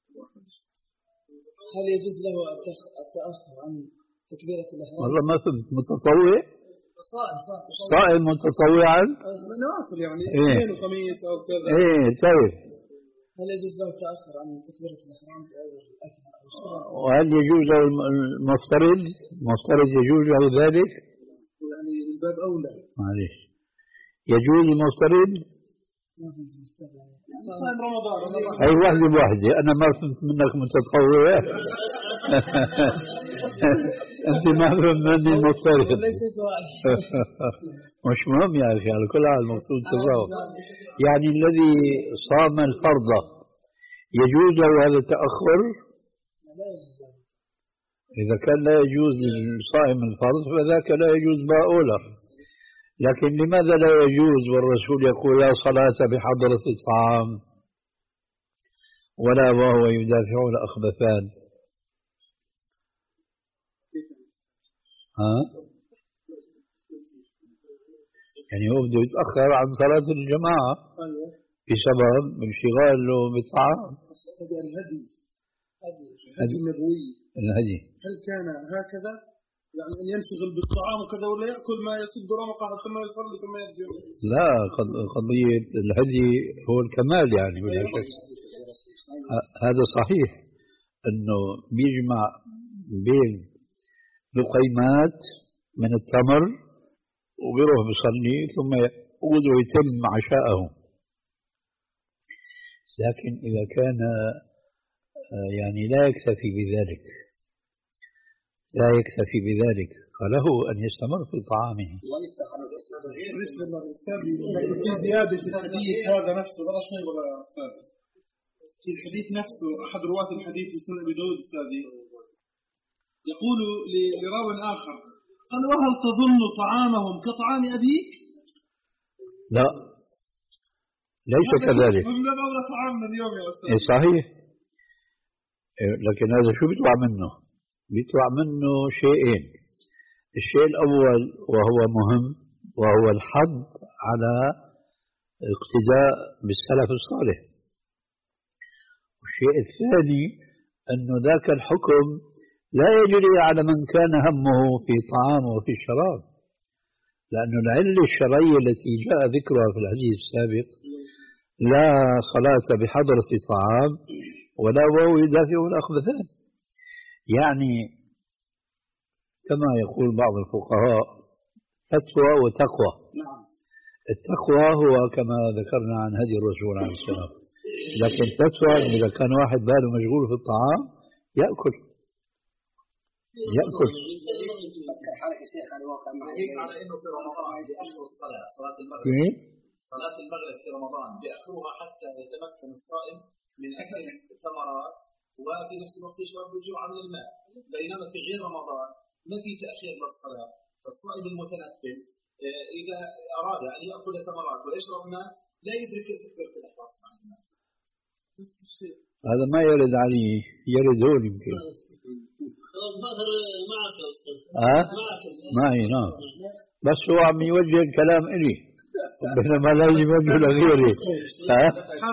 هل يجوز له التأخر عن تكبيرة الإحرام؟ والله ما فهمت. متطوع؟ صائم صائم متطوعا؟ نوافل يعني ايه اثنين وخميس أو كذا. ايه طيب. هل يجوز له التأخر عن تكبيرة الإحرام بأجر الأكل أو الشرب؟ وهل يجوز له المفترض؟ المفترض يجوز له ذلك؟ يعني من باب أولى. معلش، يجوز المفترض؟ ما فهمت المفترض. صائم رمضان. أي واحدة بواحدة. أنا ما فهمت منك متطوع. أنت ما فهمت مني المفترض. ليس سؤال. مش مهم يا أخي، على كل حال المفروض تفهم. يعني الذي صام الفرض يجوز له هذا التأخر؟ لا يجوز له. إذا كان لا يجوز للصائم الفرض فذاك لا يجوز ما أولى. لكن لماذا لا يجوز والرسول يقول لا صلاة بحضرة الطعام ولا وهو يدافع الأخبثان؟ ها؟ يعني هو بده يتأخر عن صلاة الجماعة بسبب انشغاله بالطعام. هذا الهدي الهدي النبوي. الهدي هل كان هكذا؟ يعني أن ينشغل بالطعام وكذا ولا يأكل ما يسد رمقه ثم يصلي ثم يرجع؟ لا، قضية الهدي هو الكمال يعني بلا شك. هذا صحيح أنه بيجمع بين لقيمات من التمر وبيروح بيصلي ثم يعود ويتم عشاءه. لكن إذا كان يعني لا يكتفي بذلك لا يكتفي بذلك فله أن يستمر في طعامه. في زيادة في الحديث هذا نفسه ولا شيء ولا أستاذ؟ في الحديث نفسه أحد رواة الحديث في سنن أبي داود أستاذي يقول لراو آخر قال وهل تظن طعامهم كطعام أبيك؟ لا، ليس كذلك. من باب أولى طعامنا اليوم يا أستاذ. إيه صحيح، لكن هذا شو بيطلع منه؟ بيطلع منه شيئين. الشيء الأول وهو مهم وهو الحض على اقتداء بالسلف الصالح. والشيء الثاني أنه ذاك الحكم لا يجري على من كان همه في طعام وفي شراب، لأن العلة الشرعية التي جاء ذكرها في الحديث السابق لا صلاة بحضرة طعام ولا وهو يدافع الأخبثان. يعني كما يقول بعض الفقهاء فتوى وتقوى. التقوى هو كما ذكرنا عن هدي الرسول عليه السلام، لكن فتوى إذا كان واحد باله مشغول في الطعام يأكل يأكل. فكر حالك يا شيخ على الواقع هيك على إنه في رمضان بيأخروا الصلاة صلاة المغرب. صلاة المغرب في رمضان بيأخروها حتى يتمكن الصائم من أكل الثمرات وفي نفس الوقت يشرب بالجرعة من الماء. بينما في غير رمضان ما في تأخير للصلاة، فالصائم المتنفس إذا أراد أن يأكل تمرات ويشرب ماء لا يدرك تكبيرة الإحرام مع الماء. هذا ما يرد عليه، يرد هون يمكن. الظاهر معك يا أستاذ. ها؟ معي نعم. بس هو عم يوجه الكلام إلي، بينما لازم يوجه لغيري. ها؟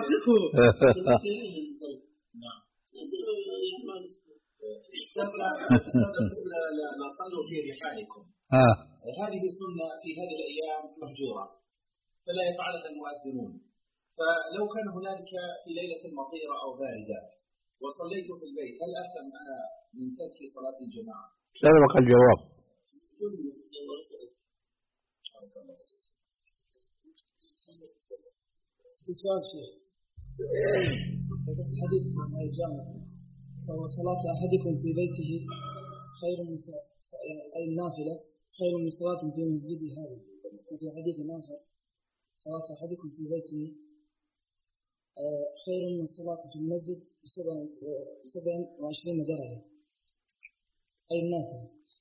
لا صلوا في رحالكم. ها. هذه سنة في هذه الأيام مهجورة فلا يفعلها المؤذنون. فلو كان هنالك في ليلة مطيرة أو باردة وصليت في البيت هل أثم أنا من ترك صلاة الجماعة؟ سبق الجواب. في سؤال شيخ حديث الجامع وهو صلاة أحدكم في بيته خير من أي النافلة خير من صلاة في مسجد هذا. وفي حديث آخر صلاة أحدكم في بيته خير من الصلاة في المسجد بسبع وعشرين درجة أي النافلة.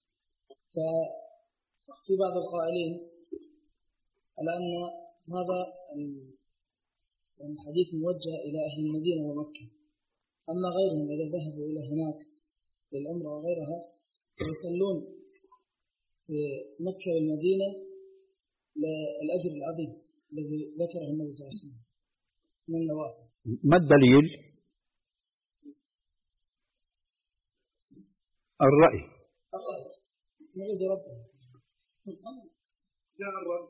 ففي بعض القائلين على أن هذا الحديث موجه إلى أهل المدينة ومكة، أما غيرهم إذا ذهبوا إلى هناك للعمرة وغيرها يصلون في مكة والمدينة للأجر العظيم الذي ذكره النبي صلى الله عليه وسلم من النوافل. ما الدليل؟ الرأي. الرأي نريد ربه. يا الرب.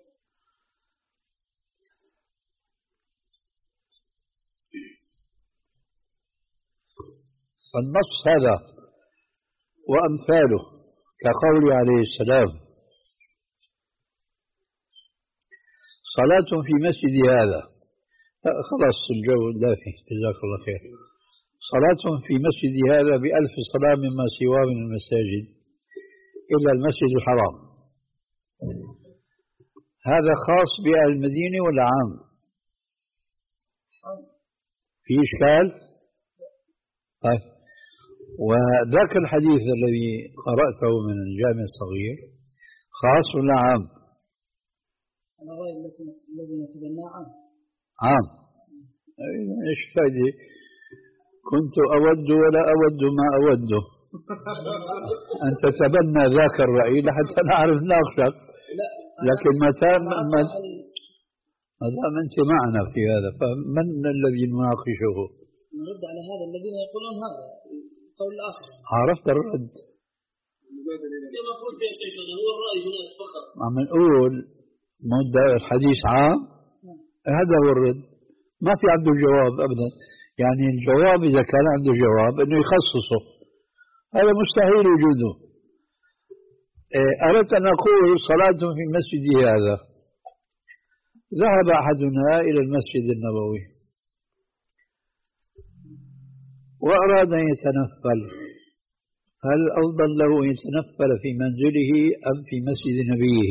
النص هذا وأمثاله كقوله عليه السلام صلاة في مسجد هذا، خلاص الجو دافي جزاك الله خير، صلاة في مسجد هذا بألف صلاة مما سواه من المساجد إلا المسجد الحرام. هذا خاص بأهل المدينة ولا عام؟ في إشكال؟ طيب، وذاك الحديث الذي قرأته من الجامع الصغير خاص ولا عام؟ أنا رأيي الذي نتبناه عام. عام. إيش فائدة؟ كنت أود ولا أود ما أوده. أن تتبنى ذاك الرأي لحتى نعرف ناقشك، لكن متى ما دام أنت معنا في هذا فمن الذي نناقشه؟ نرد على هذا الذين يقولون هذا القول الآخر. عرفت الرد؟ كما قلت يا شيخنا هو الرأي هناك فقط. عم نقول مدة الحديث عام، هذا هو الرد، ما في عنده جواب أبدا. يعني الجواب إذا كان عنده جواب أنه يخصصه، هذا مستحيل وجوده. أردت أن أقول صلاة في مسجد هذا، ذهب أحدنا إلى المسجد النبوي وأراد أن يتنفل، هل أفضل له أن يتنفل في منزله أم في مسجد نبيه؟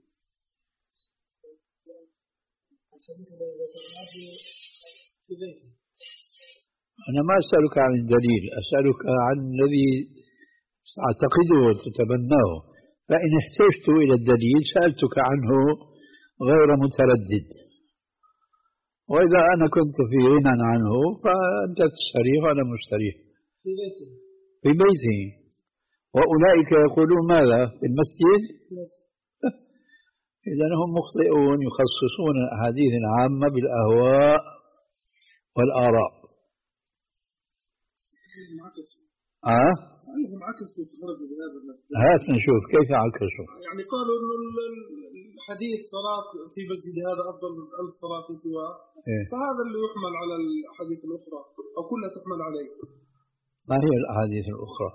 أنا ما أسألك عن الدليل، أسألك عن الذي تعتقده وتتبناه، فإن احتجت إلى الدليل سألتك عنه غير متردد، وإذا أنا كنت في غنى عنه فأنت تستريح وأنا مستريح. في بيته في بيته وأولئك يقولون ماذا؟ في المسجد؟ إذا هم مخطئون، يخصصون الأحاديث العامة بالأهواء والآراء. آه؟ عندهم عكسوا خرجوا بهذا. هات نشوف كيف عكسوا. يعني قالوا إنه الحديث صلاة في مسجد هذا أفضل من ألف صلاة سواه. إيه؟ فهذا اللي يحمل على الأحاديث الأخرى أو كلها تحمل عليه. ما هي الأحاديث الأخرى؟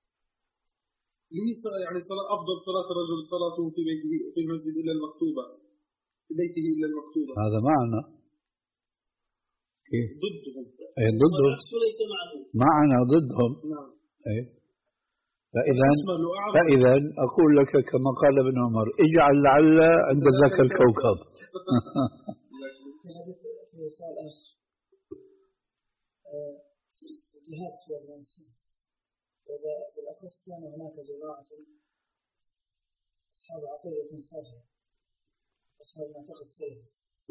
ليس يعني صلاة أفضل صلاة الرجل صلاته في بيته في المسجد إلا المكتوبة، في بيته إلا المكتوبة. هذا معنى. كيف؟ ضدهم. أي ضدهم. معنا ضدهم. نعم. أي. فإذا فإذا أقول لك كما قال ابن عمر اجعل لعل عند ذاك الكوكب. الجهاد في أفغانستان، وبالأخص كان هناك جماعة أصحاب عقيدة صافية، أصحاب معتقد سلفي،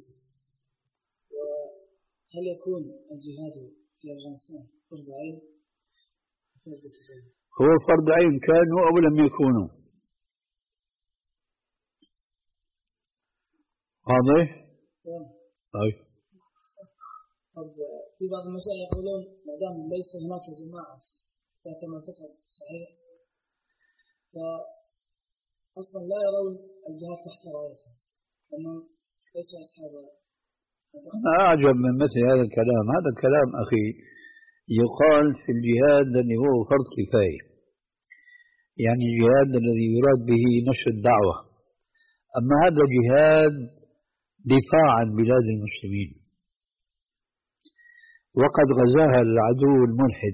وهل يكون الجهاد في أفغانستان فرض عين؟ هو فرض عين كانوا أو لم يكونوا؟ واضح؟ طيب. طب في بعض المسائل يقولون ما دام ليس هناك جماعة ذات معتقد صحيح فأصلا لا يرون الجهاد تحت رايتهم لأنهم ليسوا أصحاب. أنا أعجب من مثل هذا الكلام. هذا الكلام أخي يقال في الجهاد الذي هو فرض كفاية، يعني الجهاد الذي يراد به نشر الدعوة، أما هذا جهاد دفاع عن بلاد المسلمين، وقد غزاها العدو الملحد.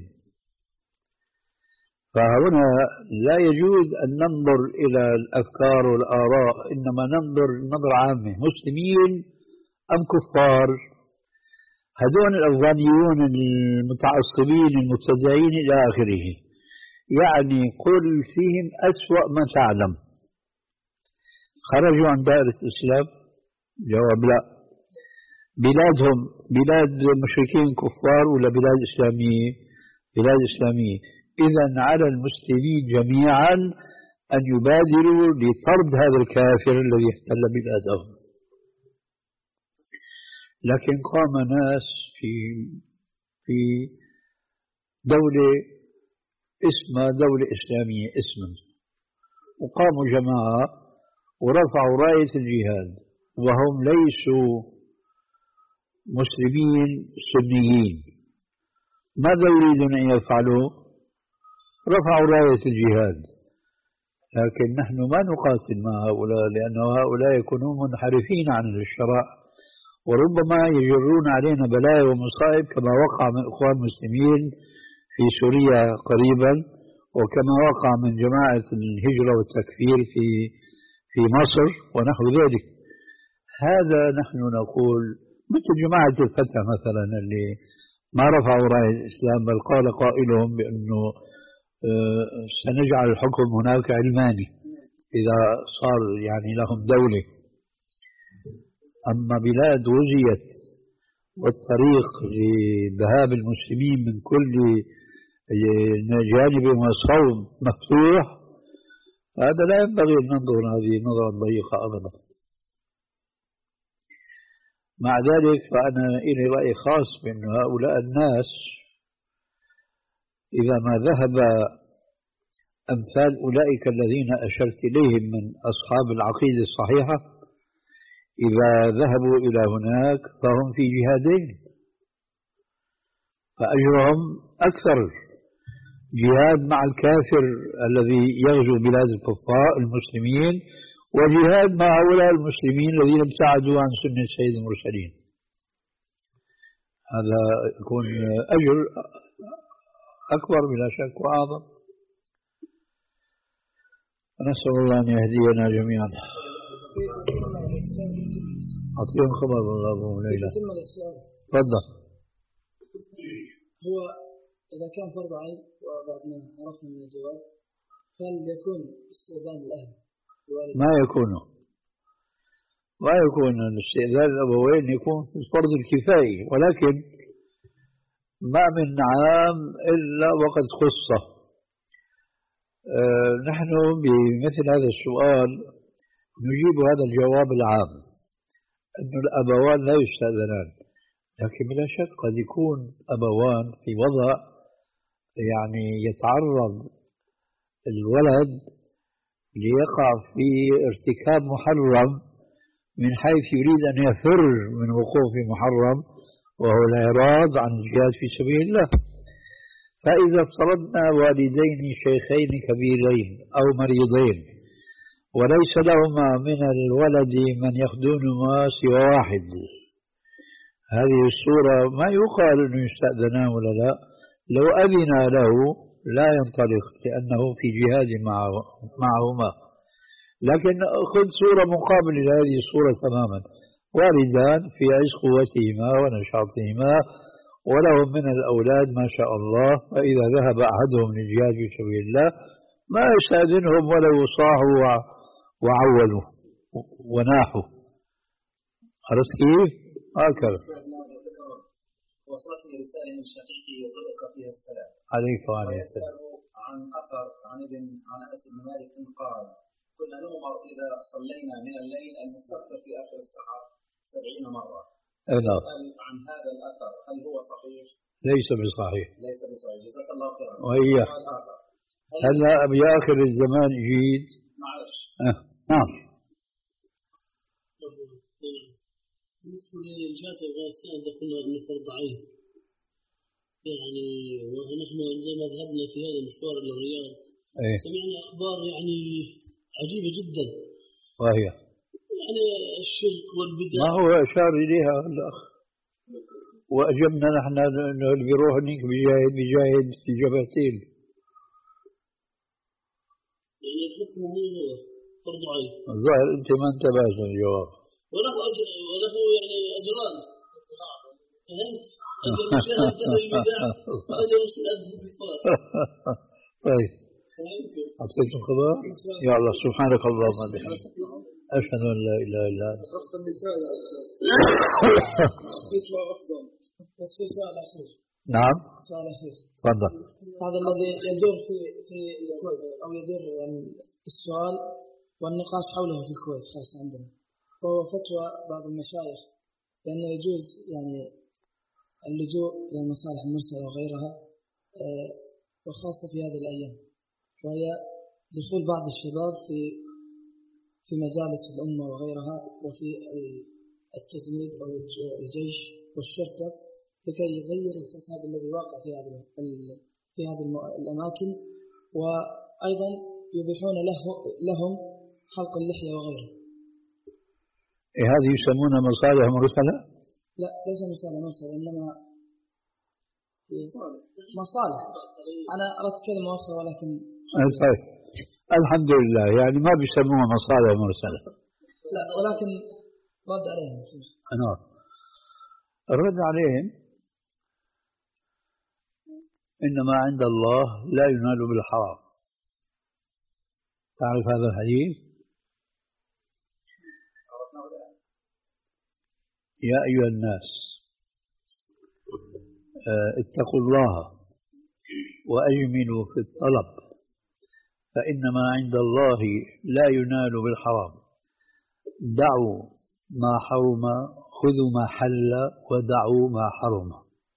فهنا لا يجوز أن ننظر إلى الأفكار والآراء، إنما ننظر نظرة عامة، مسلمين أم كفار. هذول الأفغانيون المتعصبين المبتدعين إلى آخره، يعني قل فيهم أسوأ ما تعلم. خرجوا عن دائرة الإسلام؟ جواب لا. بلادهم بلاد مشركين كفار ولا بلاد إسلامية؟ بلاد إسلامية. إذن على المسلمين جميعا أن يبادروا لطرد هذا الكافر الذي احتل بلادهم. لكن قام ناس في في دولة اسمها دولة إسلامية اسما، وقاموا جماعة ورفعوا راية الجهاد وهم ليسوا مسلمين سنيين. ماذا يريدون أن يفعلوا؟ رفعوا راية الجهاد. لكن نحن ما نقاتل مع هؤلاء، لأن هؤلاء يكونون منحرفين عن الشرع، وربما يجرون علينا بلايا ومصائب كما وقع من إخوان المسلمين في سوريا قريبا، وكما وقع من جماعة الهجرة والتكفير في في مصر ونحو ذلك. هذا نحن نقول مثل جماعة الفتح مثلا اللي ما رفعوا راية الإسلام، بل قال قائلهم بأنه سنجعل الحكم هناك علماني إذا صار يعني لهم دولة. أما بلاد غزيت والطريق لذهاب المسلمين من كل جانب وصوب مفتوح، هذا لا ينبغي أن ننظر هذه النظرة ضيقة أبدا. مع ذلك فأنا إلي رأي خاص بأن هؤلاء الناس إذا ما ذهب أمثال أولئك الذين أشرت إليهم من أصحاب العقيدة الصحيحة، إذا ذهبوا إلى هناك فهم في جهادين، فأجرهم أكثر. جهاد مع الكافر الذي يغزو بلاد الكفار المسلمين، وجهاد مع هؤلاء المسلمين الذين ابتعدوا عن سنة سيد المرسلين. هذا يكون أجر أكبر بلا شك وأعظم. نسأل الله أن يهدينا جميعا. أعطيهم خبر الله أبو ليلى. تفضل. هو إذا كان فرض عين وبعد ما عرفنا من الجواب، هل يكون استئذان الأهل؟ ما يكون ما يكون الاستئذان الأبوين يكون في فرض الكفاية، ولكن ما من عام إلا وقد خصه. أه نحن بمثل هذا السؤال نجيب هذا الجواب العام أن الأبوان لا يستأذنان، لكن بلا شك قد يكون أبوان في وضع يعني يتعرض الولد ليقع في ارتكاب محرم من حيث يريد أن يفر من وقوع في محرم، وهو الإعراض عن الجهاد في سبيل الله. فإذا افترضنا والدين شيخين كبيرين أو مريضين وليس لهما من الولد من يخدمهما سوى واحد، هذه الصورة ما يقال أنه يستأذنان ولا لا، لو أذن له لا ينطلق لأنه في جهاد معهما. لكن خذ صورة مقابلة لهذه الصورة تماما، والدان في عز قوتهما ونشاطهما ولهم من الأولاد ما شاء الله، فإذا ذهب أحدهم للجهاد في سبيل الله ما يستأذنهم ولا يصاحوا وعولوا وناحوا. عرفت كيف؟ هكذا. وصلتني رسالة من شقيقي يقرأك فيها السلام عليك وعليه السلام. عن أثر عن ابن عن أنس بن مالك قال: كنا نؤمر إذا صلينا من الليل أن نستغفر في آخر السحر سبعين مرة. نعم. عن هذا الأثر هل هو صحيح؟ ليس بصحيح. ليس بصحيح. جزاك الله خيرا. وهي هلا بآخر الزمان جيد. معلش. أه. نعم. بالنسبة للجهات أفغانستان قلنا أنه فرض عين، يعني ونحن عندما ذهبنا في هذا المشوار إلى الرياض أيه. سمعنا أخبار يعني عجيبة جدا، وهي يعني الشرك والبدع. ما هو أشار إليها الأخ، وأجبنا نحن أنه اللي بيروح هناك بيجاهد بيجاهد في جبهتين. يعني الحكم هو فرض عين. الظاهر أنت ما انتبهت للجواب. وله أجر وله يعني أجران، فهمت؟ أجر مشاهدة البدع وأجر مشاهدة الكفار. طيب أعطيتم خبر؟ يا الله سبحانك اللهم وبحمدك أشهد أن لا إله إلا أنت. خاصة النساء يطلع أفضل. بس في سؤال أخير. نعم. سؤال أخير. تفضل. هذا الذي يدور في في الكويت أو يدور يعني السؤال والنقاش حوله في الكويت خاصة عندنا، وهو فتوى بعض المشايخ بأنه يجوز يعني اللجوء إلى المصالح المرسلة وغيرها، وخاصة في هذه الأيام، وهي دخول بعض الشباب في في مجالس الأمة وغيرها وفي التجنيد أو الجيش والشرطة لكي يغير الفساد الذي واقع في هذه في هذه الأماكن، وأيضا يبيحون له لهم حلق اللحية وغيره. إيه هذه يسمونها مصالح مرسلة؟ لا ليس مصالح مرسلة، إنما مصالح. أنا أردت كلمة أخرى ولكن طيب الحمد لله، يعني ما بيسموها مصالح مرسلة. لا ولكن رد عليهم. أنا الرد عليهم إنما عند الله لا ينال بالحرام. تعرف هذا الحديث؟ يا أيها الناس اتقوا الله وأجملوا في الطلب فإنما عند الله لا ينال بالحرام. دعوا ما حرم خذوا ما حل ودعوا ما حرم.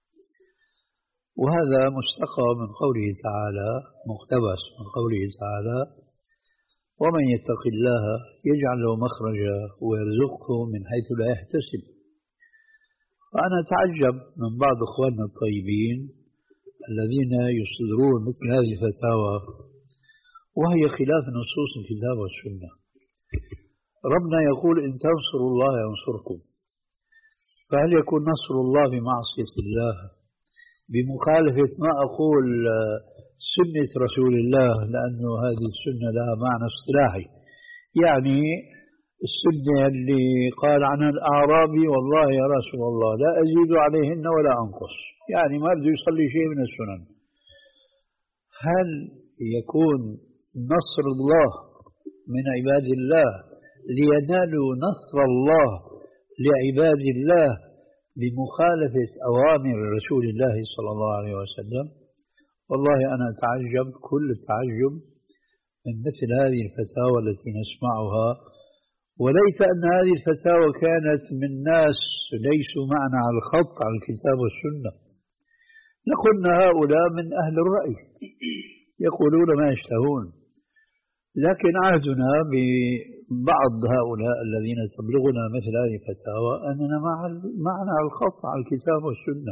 وهذا مستقى من قوله تعالى، مقتبس من قوله تعالى: ومن يتق الله يجعل له مخرجا ويرزقه من حيث لا يحتسب. فأنا أتعجب من بعض إخواننا الطيبين الذين يصدرون مثل هذه الفتاوى وهي خلاف نصوص الكتاب والسنة. ربنا يقول: إن تنصروا الله ينصركم. فهل يكون نصر الله بمعصية الله بمخالفة ما أقول سنة رسول الله، لأنه هذه السنة لها معنى اصطلاحي، يعني السنة اللي قال عنها الأعرابي: والله يا رسول الله لا أزيد عليهن ولا أنقص، يعني ما بده يصلي شيء من السنن. هل يكون نصر الله من عباد الله لينالوا نصر الله لعباد الله بمخالفة أوامر رسول الله صلى الله عليه وسلم؟ والله أنا أتعجب كل التعجب من مثل هذه الفتاوى التي نسمعها، وليت أن هذه الفتاوى كانت من ناس ليسوا معنا على الخط على الكتاب والسنة، لقلنا هؤلاء من أهل الرأي يقولون ما يشتهون. لكن عهدنا ببعض هؤلاء الذين تبلغنا مثل هذه الفتاوى أننا معنا على الخط على الكتاب والسنة.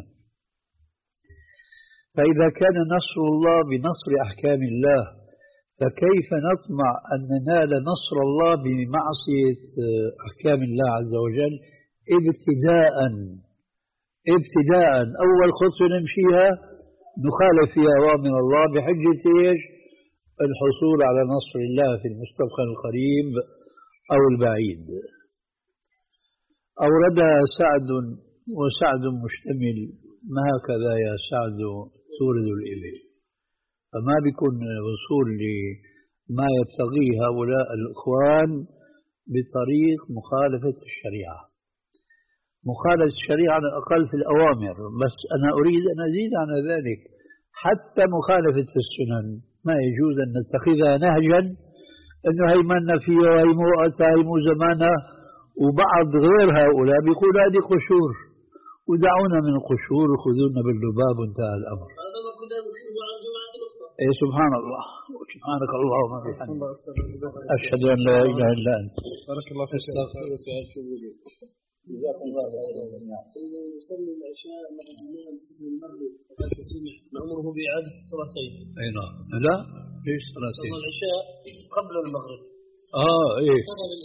فإذا كان نصر الله بنصر أحكام الله، فكيف نطمع أن ننال نصر الله بمعصية أحكام الله عز وجل ابتداء ابتداء أول خطوة نمشيها نخالف فيها أوامر الله بحجة إيش؟ الحصول على نصر الله في المستقبل القريب أو البعيد. أوردها سعد، وسعد مشتمل ما هكذا يا سعد تورد الإبل، فما بيكون وصول لما يبتغيه هؤلاء الإخوان بطريق مخالفة الشريعة. مخالفة الشريعة على الأقل في الأوامر، بس أنا أريد أن أزيد على ذلك حتى مخالفة السنن ما يجوز أن نتخذها نهجا أنه هي منا فيه وهي مو وقتها هي مو زمانها، وبعض غير هؤلاء بيقول هذه قشور ودعونا من القشور وخذونا باللباب وانتهى الأمر. هذا ما كنا نحبه عن جماعة الأخرى. إيه سبحان الله، سبحانك اللهم وبحمدك، أشهد أن لا إله إلا أنت، بارك الله فيك. أستغفرك وأتوب إليك. جزاكم الله خيرا. يصلي العشاء مع الإمام ابن المغرب نأمره بإعادة الصلاتين. أي نعم. لا ليش صلاتين؟ صلى العشاء قبل المغرب. آه إيه.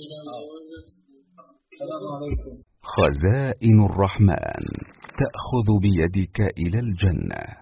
السلام عليكم. خزائن الرحمن تأخذ بيدك إلى الجنة.